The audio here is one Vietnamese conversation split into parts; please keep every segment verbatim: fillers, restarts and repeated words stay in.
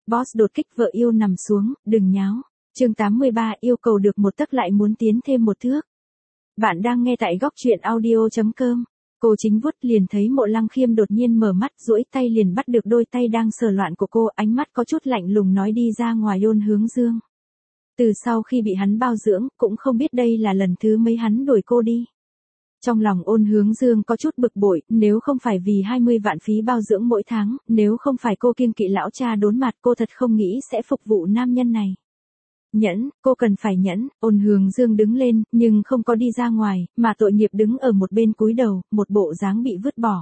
Boss đột kích vợ yêu nằm xuống, đừng nháo. Chương tám mươi ba yêu cầu được một tấc lại muốn tiến thêm một thước. Bạn đang nghe tại góc truyện audio chấm com. Cô chính vuốt liền thấy Mộ Lăng Khiêm đột nhiên mở mắt, duỗi tay liền bắt được đôi tay đang sờ loạn của cô, ánh mắt có chút lạnh lùng nói đi ra ngoài Ôn Hướng Dương. Từ sau khi bị hắn bao dưỡng, cũng không biết đây là lần thứ mấy hắn đuổi cô đi. Trong lòng Ôn Hướng Dương có chút bực bội, nếu không phải vì hai mươi vạn phí bao dưỡng mỗi tháng, nếu không phải cô kiêng kỵ lão cha đốn mặt, cô thật không nghĩ sẽ phục vụ nam nhân này. Nhẫn, cô cần phải nhẫn. Ôn Hướng Dương đứng lên, nhưng không có đi ra ngoài, mà tội nghiệp đứng ở một bên cúi đầu, một bộ dáng bị vứt bỏ.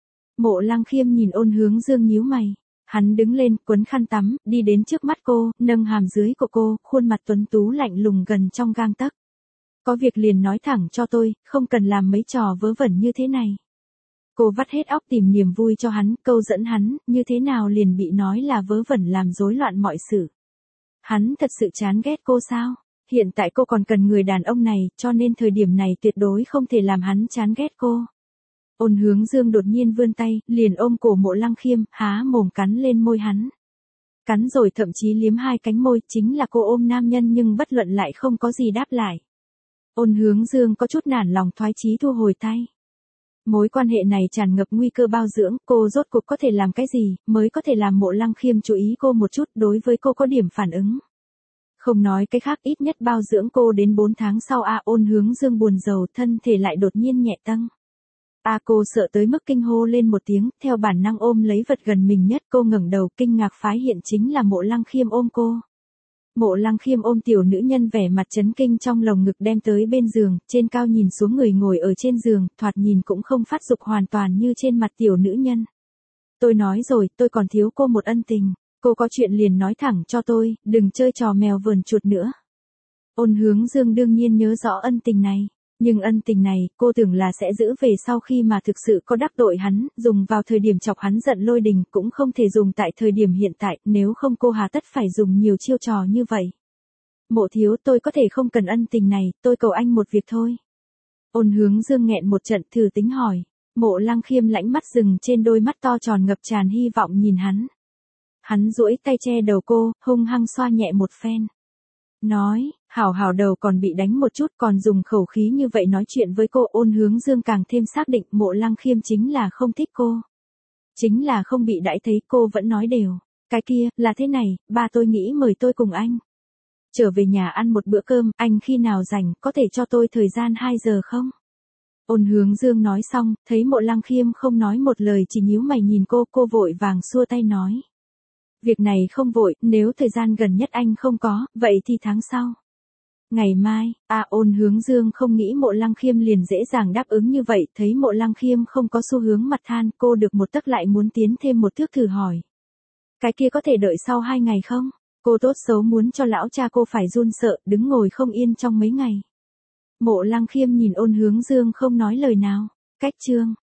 Mộ Lăng Khiêm nhìn Ôn Hướng Dương nhíu mày. Hắn đứng lên, quấn khăn tắm, đi đến trước mắt cô, nâng hàm dưới của cô, khuôn mặt tuấn tú lạnh lùng gần trong gang tấc. Có việc liền nói thẳng cho tôi, không cần làm mấy trò vớ vẩn như thế này. Cô vắt hết óc tìm niềm vui cho hắn, câu dẫn hắn, như thế nào liền bị nói là vớ vẩn làm rối loạn mọi sự. Hắn thật sự chán ghét cô sao? Hiện tại cô còn cần người đàn ông này, cho nên thời điểm này tuyệt đối không thể làm hắn chán ghét cô. Ôn Hướng Dương đột nhiên vươn tay, liền ôm cổ Mộ Lăng Khiêm, há mồm cắn lên môi hắn. Cắn rồi thậm chí liếm hai cánh môi, chính là cô ôm nam nhân nhưng bất luận lại không có gì đáp lại. Ôn Hướng Dương có chút nản lòng thoái chí thu hồi tay. Mối quan hệ này tràn ngập nguy cơ bao dưỡng, cô rốt cuộc có thể làm cái gì, mới có thể làm Mộ Lăng Khiêm chú ý cô một chút, đối với cô có điểm phản ứng. Không nói cái khác, ít nhất bao dưỡng cô đến bốn tháng sau a. Ôn Hướng Dương buồn rầu, thân thể lại đột nhiên nhẹ tăng. A cô sợ tới mức kinh hô lên một tiếng, theo bản năng ôm lấy vật gần mình nhất, cô ngẩng đầu, kinh ngạc phái hiện chính là Mộ Lăng Khiêm ôm cô. Mộ Lăng Khiêm ôm tiểu nữ nhân vẻ mặt chấn kinh trong lồng ngực đem tới bên giường, trên cao nhìn xuống người ngồi ở trên giường, thoạt nhìn cũng không phát dục hoàn toàn như trên mặt tiểu nữ nhân. Tôi nói rồi, tôi còn thiếu cô một ân tình, cô có chuyện liền nói thẳng cho tôi, đừng chơi trò mèo vờn chuột nữa. Ôn Hướng Dương đương nhiên nhớ rõ ân tình này, nhưng ân tình này, cô tưởng là sẽ giữ về sau khi mà thực sự có đắc tội hắn, dùng vào thời điểm chọc hắn giận lôi đình, cũng không thể dùng tại thời điểm hiện tại, nếu không cô hà tất phải dùng nhiều chiêu trò như vậy. Mộ thiếu, tôi có thể không cần ân tình này, tôi cầu anh một việc thôi. Ôn Hướng Dương nghẹn một trận, thử tính hỏi. Mộ Lăng Khiêm lãnh mắt dừng trên đôi mắt to tròn ngập tràn hy vọng nhìn hắn. Hắn duỗi tay che đầu cô, hung hăng xoa nhẹ một phen. Nói, hảo hảo đầu còn bị đánh một chút, còn dùng khẩu khí như vậy nói chuyện với cô. Ôn Hướng Dương càng thêm xác định Mộ Lăng Khiêm chính là không thích cô. Chính là không bị đãi thấy, cô vẫn nói đều. Cái kia, là thế này, ba tôi nghĩ mời tôi cùng anh trở về nhà ăn một bữa cơm, anh khi nào rảnh, có thể cho tôi thời gian hai giờ không? Ôn Hướng Dương nói xong, thấy Mộ Lăng Khiêm không nói một lời chỉ nhíu mày nhìn cô, cô vội vàng xua tay nói. Việc này không vội, nếu thời gian gần nhất anh không có, vậy thì tháng sau. Ngày mai, à Ôn Hướng Dương không nghĩ Mộ Lăng Khiêm liền dễ dàng đáp ứng như vậy, thấy Mộ Lăng Khiêm không có xu hướng mặt than, cô được một tấc lại muốn tiến thêm một thước thử hỏi. Cái kia có thể đợi sau hai ngày không? Cô tốt xấu muốn cho lão cha cô phải run sợ, đứng ngồi không yên trong mấy ngày. Mộ Lăng Khiêm nhìn Ôn Hướng Dương không nói lời nào. Cách chương